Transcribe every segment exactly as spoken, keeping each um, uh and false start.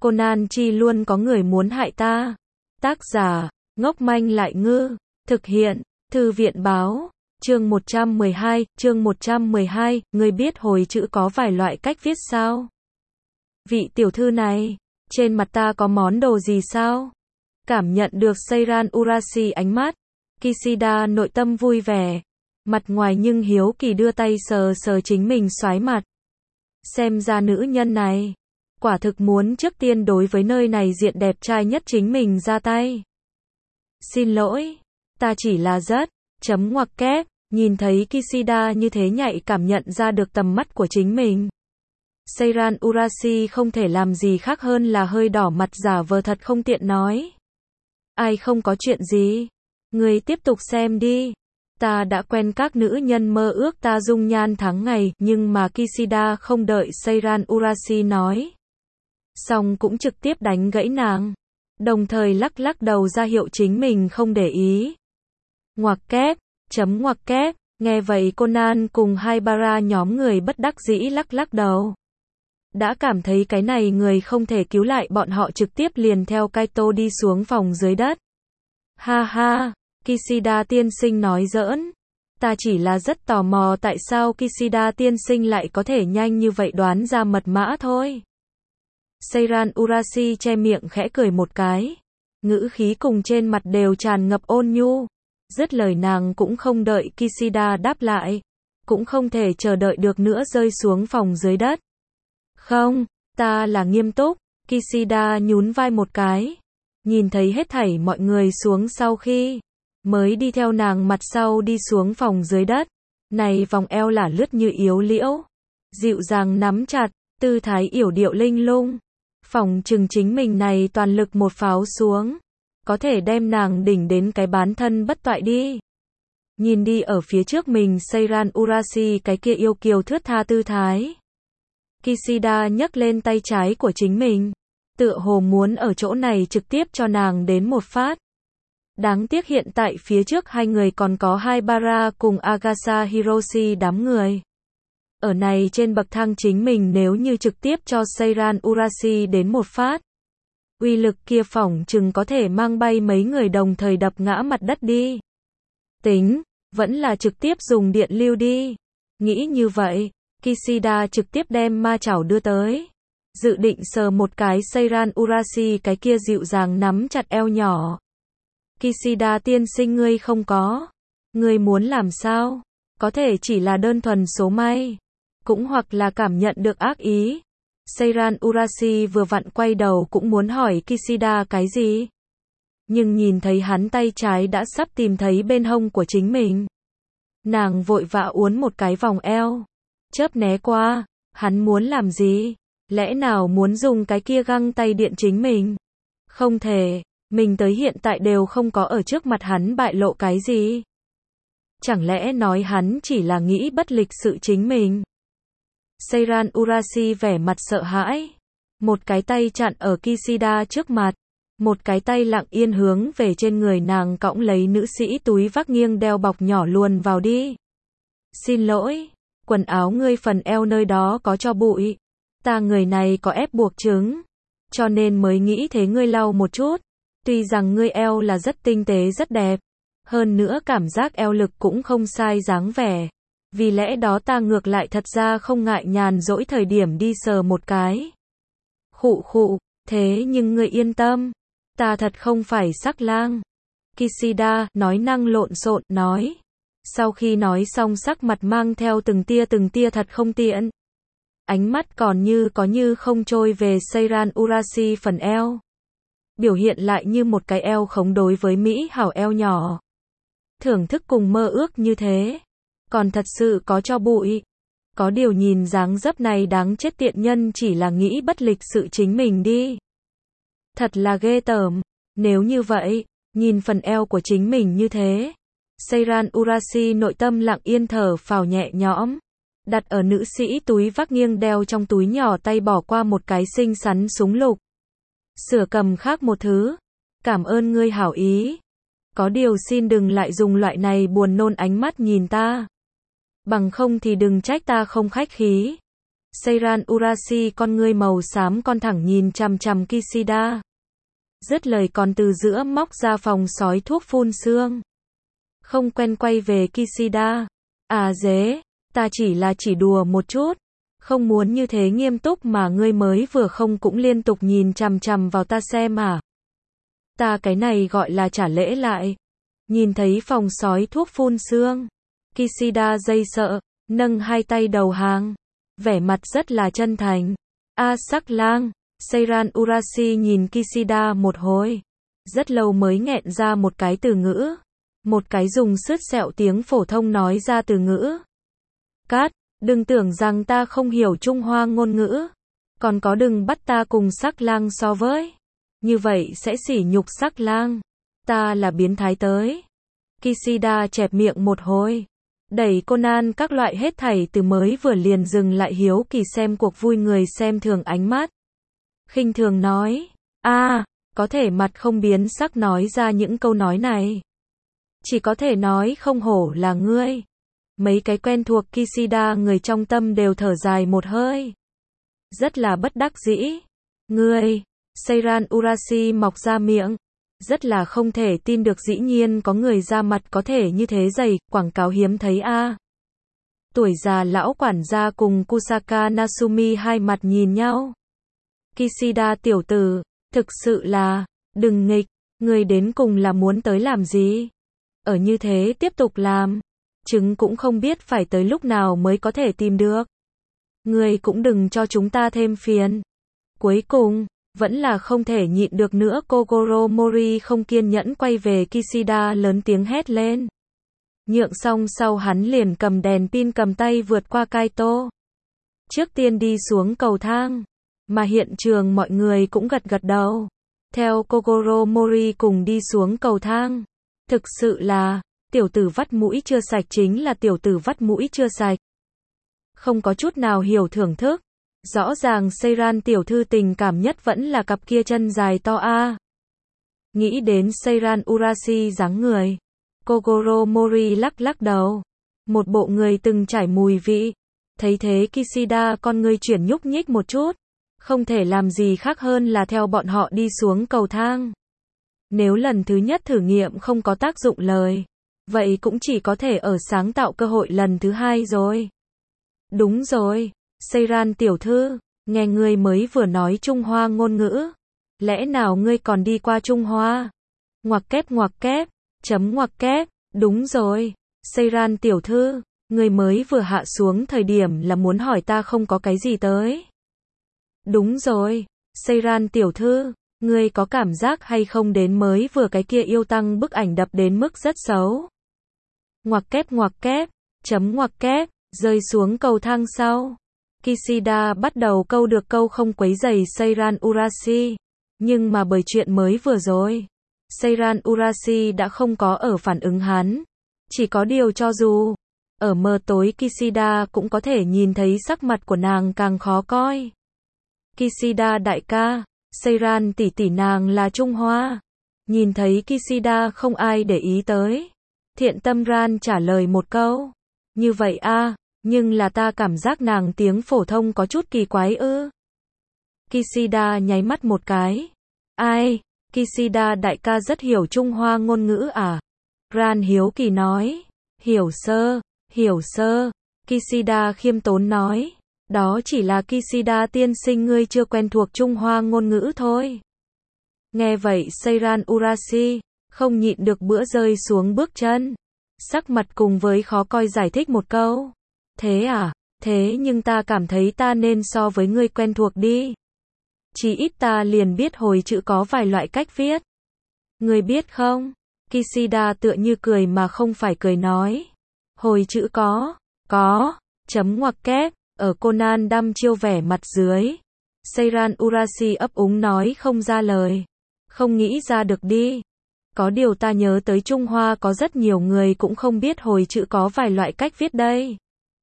Conan chi luôn có người muốn hại ta. Tác giả, ngốc manh lại ngư. Thực hiện, Thư viện báo. Chương một trăm mười hai, chương một trăm mười hai, ngươi biết hồi chữ có vài loại cách viết sao? Vị tiểu thư này, trên mặt ta có món đồ gì sao? Cảm nhận được Seiran Urashi ánh mắt, Kishida nội tâm vui vẻ, mặt ngoài nhưng hiếu kỳ đưa tay sờ sờ chính mình xoái mặt. Xem ra nữ nhân này, quả thực muốn trước tiên đối với nơi này diện đẹp trai nhất chính mình ra tay. Xin lỗi, ta chỉ là rất, chấm ngoặc kép, nhìn thấy Kishida như thế nhạy cảm nhận ra được tầm mắt của chính mình. Seiran Urashi không thể làm gì khác hơn là hơi đỏ mặt giả vờ thật không tiện nói. Ai không có chuyện gì, người tiếp tục xem đi. Ta đã quen các nữ nhân mơ ước ta dung nhan tháng ngày, nhưng mà Kishida không đợi Seiran Urashi nói xong cũng trực tiếp đánh gãy nàng, đồng thời lắc lắc đầu ra hiệu chính mình không để ý. Ngoặc kép, chấm ngoặc kép, nghe vậy Conan cùng Haibara nhóm người bất đắc dĩ lắc lắc đầu. Đã cảm thấy cái này người không thể cứu lại bọn họ trực tiếp liền theo Kaito đi xuống phòng dưới đất. Ha ha, Kishida tiên sinh nói giỡn. Ta chỉ là rất tò mò tại sao Kishida tiên sinh lại có thể nhanh như vậy đoán ra mật mã thôi. Seiran Urashi che miệng khẽ cười một cái. Ngữ khí cùng trên mặt đều tràn ngập ôn nhu. Dứt lời nàng cũng không đợi Kishida đáp lại. Cũng không thể chờ đợi được nữa rơi xuống phòng dưới đất. Không, ta là nghiêm túc. Kishida nhún vai một cái. Nhìn thấy hết thảy mọi người xuống sau khi mới đi theo nàng mặt sau đi xuống phòng dưới đất. Này vòng eo lả lướt như yếu liễu, dịu dàng nắm chặt, tư thái yểu điệu linh lung. Phòng chừng chính mình này toàn lực một pháo xuống, có thể đem nàng đỉnh đến cái bán thân bất toại đi. Nhìn đi ở phía trước mình Seiran Urashi cái kia yêu kiều thướt tha tư thái. Kishida nhấc lên tay trái của chính mình, tựa hồ muốn ở chỗ này trực tiếp cho nàng đến một phát. Đáng tiếc hiện tại phía trước hai người còn có Haibara cùng Agasa Hiroshi đám người. Ở này trên bậc thang chính mình nếu như trực tiếp cho Seiran Urashi đến một phát, uy lực kia phỏng chừng có thể mang bay mấy người đồng thời đập ngã mặt đất đi. Tính, vẫn là trực tiếp dùng điện lưu đi. Nghĩ như vậy, Kishida trực tiếp đem ma chảo đưa tới. Dự định sờ một cái Seiran Urashi cái kia dịu dàng nắm chặt eo nhỏ. Kishida tiên sinh ngươi không có. Ngươi muốn làm sao? Có thể chỉ là đơn thuần số may. Cũng hoặc là cảm nhận được ác ý. Seiran Urashi vừa vặn quay đầu cũng muốn hỏi Kishida cái gì. Nhưng nhìn thấy hắn tay trái đã sắp tìm thấy bên hông của chính mình. Nàng vội vã uốn một cái vòng eo. Chớp né qua. Hắn muốn làm gì? Lẽ nào muốn dùng cái kia găng tay điện chính mình? Không thể. Mình tới hiện tại đều không có ở trước mặt hắn bại lộ cái gì. Chẳng lẽ nói hắn chỉ là nghĩ bất lịch sự chính mình? Seiran Urashi vẻ mặt sợ hãi. Một cái tay chặn ở Kishida trước mặt. Một cái tay lặng yên hướng về trên người nàng cõng lấy nữ sĩ túi vác nghiêng đeo bọc nhỏ luồn vào đi. Xin lỗi, quần áo ngươi phần eo nơi đó có cho bụi. Ta người này có ép buộc chứng. Cho nên mới nghĩ thế ngươi lau một chút. Tuy rằng ngươi eo là rất tinh tế rất đẹp. Hơn nữa cảm giác eo lực cũng không sai dáng vẻ. Vì lẽ đó ta ngược lại thật ra không ngại nhàn dỗi thời điểm đi sờ một cái. Khụ khụ, thế nhưng ngươi yên tâm. Ta thật không phải sắc lang. Kishida, nói năng lộn xộn, nói. Sau khi nói xong sắc mặt mang theo từng tia từng tia thật không tiện. Ánh mắt còn như có như không trôi về Seiran Urashi phần eo. Biểu hiện lại như một cái eo khống đối với mỹ hảo eo nhỏ. Thưởng thức cùng mơ ước như thế. Còn thật sự có cho bụi. Có điều nhìn dáng dấp này đáng chết tiện nhân chỉ là nghĩ bất lịch sự chính mình đi. Thật là ghê tởm. Nếu như vậy, nhìn phần eo của chính mình như thế. Seiran Urashi nội tâm lặng yên thở phào nhẹ nhõm. Đặt ở nữ sĩ túi vác nghiêng đeo trong túi nhỏ tay bỏ qua một cái xinh xắn súng lục. Sửa cầm khác một thứ. Cảm ơn ngươi hảo ý. Có điều xin đừng lại dùng loại này buồn nôn ánh mắt nhìn ta. Bằng không thì đừng trách ta không khách khí. Seiran Urashi con ngươi màu xám con thẳng nhìn chằm chằm Kishida. Dứt lời còn từ giữa móc ra phòng sói thuốc phun sương. Không quen quay về Kishida. À dế, ta chỉ là chỉ đùa một chút. Không muốn như thế nghiêm túc mà ngươi mới vừa không cũng liên tục nhìn chằm chằm vào ta xem à. Ta cái này gọi là trả lễ lại. Nhìn thấy phòng sói thuốc phun sương. Kishida dây sợ, nâng hai tay đầu hàng. Vẻ mặt rất là chân thành. A sắc lang, Seiran Urashi nhìn Kishida một hồi. Rất lâu mới nghẹn ra một cái từ ngữ. Một cái dùng sứt sẹo tiếng phổ thông nói ra từ ngữ. Cát, đừng tưởng rằng ta không hiểu Trung Hoa ngôn ngữ. Còn có đừng bắt ta cùng sắc lang so với. Như vậy sẽ sỉ nhục sắc lang. Ta là biến thái tới. Kishida chẹp miệng một hồi. Đẩy Conan các loại hết thảy từ mới vừa liền dừng lại hiếu kỳ xem cuộc vui người xem thường ánh mắt. Khinh thường nói. a à, có thể mặt không biến sắc nói ra những câu nói này. Chỉ có thể nói không hổ là ngươi. Mấy cái quen thuộc Kishida người trong tâm đều thở dài một hơi. Rất là bất đắc dĩ. Ngươi, Seiran Urashi mọc ra miệng. Rất là không thể tin được dĩ nhiên có người ra mặt có thể như thế dày, quảng cáo hiếm thấy a. À. Tuổi già lão quản gia cùng Kusaka Nasumi hai mặt nhìn nhau. Kishida tiểu tử, thực sự là, đừng nghịch, người đến cùng là muốn tới làm gì? Ở như thế tiếp tục làm, chứng cũng không biết phải tới lúc nào mới có thể tìm được. Người cũng đừng cho chúng ta thêm phiền. Cuối cùng, vẫn là không thể nhịn được nữa, Kogoro Mori không kiên nhẫn quay về Kishida lớn tiếng hét lên. Nhượng xong sau hắn liền cầm đèn pin cầm tay vượt qua Kaito. Trước tiên đi xuống cầu thang, mà hiện trường mọi người cũng gật gật đầu. Theo Kogoro Mori cùng đi xuống cầu thang. Thực sự là, tiểu tử vắt mũi chưa sạch chính là tiểu tử vắt mũi chưa sạch. Không có chút nào hiểu thưởng thức. Rõ ràng Seiran tiểu thư tình cảm nhất vẫn là cặp kia chân dài to a. Nghĩ đến Seiran Urashi dáng người, Kogoro Mori lắc lắc đầu. Một bộ người từng trải mùi vị. Thấy thế Kishida con người chuyển nhúc nhích một chút. Không thể làm gì khác hơn là theo bọn họ đi xuống cầu thang. Nếu lần thứ nhất thử nghiệm không có tác dụng lời, vậy cũng chỉ có thể ở sáng tạo cơ hội lần thứ hai rồi. Đúng rồi. Seiran tiểu thư, nghe ngươi mới vừa nói Trung Hoa ngôn ngữ. Lẽ nào ngươi còn đi qua Trung Hoa? Ngoặc kép ngoặc kép, chấm ngoặc kép, đúng rồi. Seiran tiểu thư, ngươi mới vừa hạ xuống thời điểm là muốn hỏi ta không có cái gì tới. Đúng rồi. Seiran tiểu thư, ngươi có cảm giác hay không đến mới vừa cái kia yêu tăng bức ảnh đập đến mức rất xấu. Ngoặc kép ngoặc kép, chấm ngoặc kép, rơi xuống cầu thang sau. Kishida bắt đầu câu được câu không quấy rầy Seiran Urashi. Nhưng mà bởi chuyện mới vừa rồi, Seiran Urashi đã không có ở phản ứng hắn. Chỉ có điều cho dù ở mờ tối Kishida cũng có thể nhìn thấy sắc mặt của nàng càng khó coi. Kishida đại ca, Seiran tỷ tỷ nàng là Trung Hoa. Nhìn thấy Kishida không ai để ý tới. Thiện tâm Ran trả lời một câu. Như vậy a. Nhưng là ta cảm giác nàng tiếng phổ thông có chút kỳ quái ư. Kishida nháy mắt một cái. Ai, Kishida đại ca rất hiểu Trung Hoa ngôn ngữ à? Ran hiếu kỳ nói. Hiểu sơ, hiểu sơ. Kishida khiêm tốn nói. Đó chỉ là Kishida tiên sinh ngươi chưa quen thuộc Trung Hoa ngôn ngữ thôi. Nghe vậy Seiran Urashi không nhịn được bữa rơi xuống bước chân. Sắc mặt cùng với khó coi giải thích một câu. Thế à, thế nhưng ta cảm thấy ta nên so với ngươi quen thuộc đi. Chỉ ít ta liền biết hồi chữ có vài loại cách viết. Ngươi biết không? Kishida tựa như cười mà không phải cười nói. Hồi chữ có, có, chấm ngoặc kép, ở Conan đăm chiêu vẻ mặt dưới. Seiran Urashi ấp úng nói không ra lời. Không nghĩ ra được đi. Có điều ta nhớ tới Trung Hoa có rất nhiều người cũng không biết hồi chữ có vài loại cách viết đây.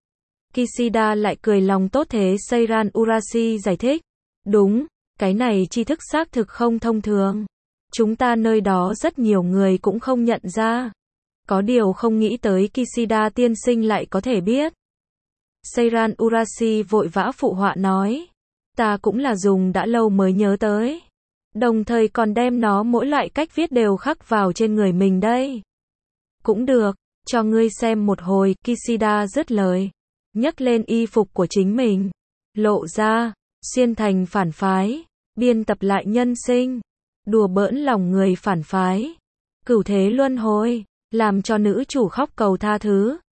Kishida lại cười lòng tốt thế Seiran Urashi giải thích. Đúng, cái này tri thức xác thực không thông thường. Chúng ta nơi đó rất nhiều người cũng không nhận ra. Có điều không nghĩ tới Kishida tiên sinh lại có thể biết. Seiran Urashi vội vã phụ họa nói. Ta cũng là dùng đã lâu mới nhớ tới. Đồng thời còn đem nó mỗi loại cách viết đều khắc vào trên người mình đây. Cũng được, cho ngươi xem một hồi, Kishida dứt lời. Nhấc lên y phục của chính mình. Lộ ra, xuyên thành phản phái. Biên tập lại nhân sinh. Đùa bỡn lòng người phản phái. Cửu thế luân hồi. Làm cho nữ chủ khóc cầu tha thứ.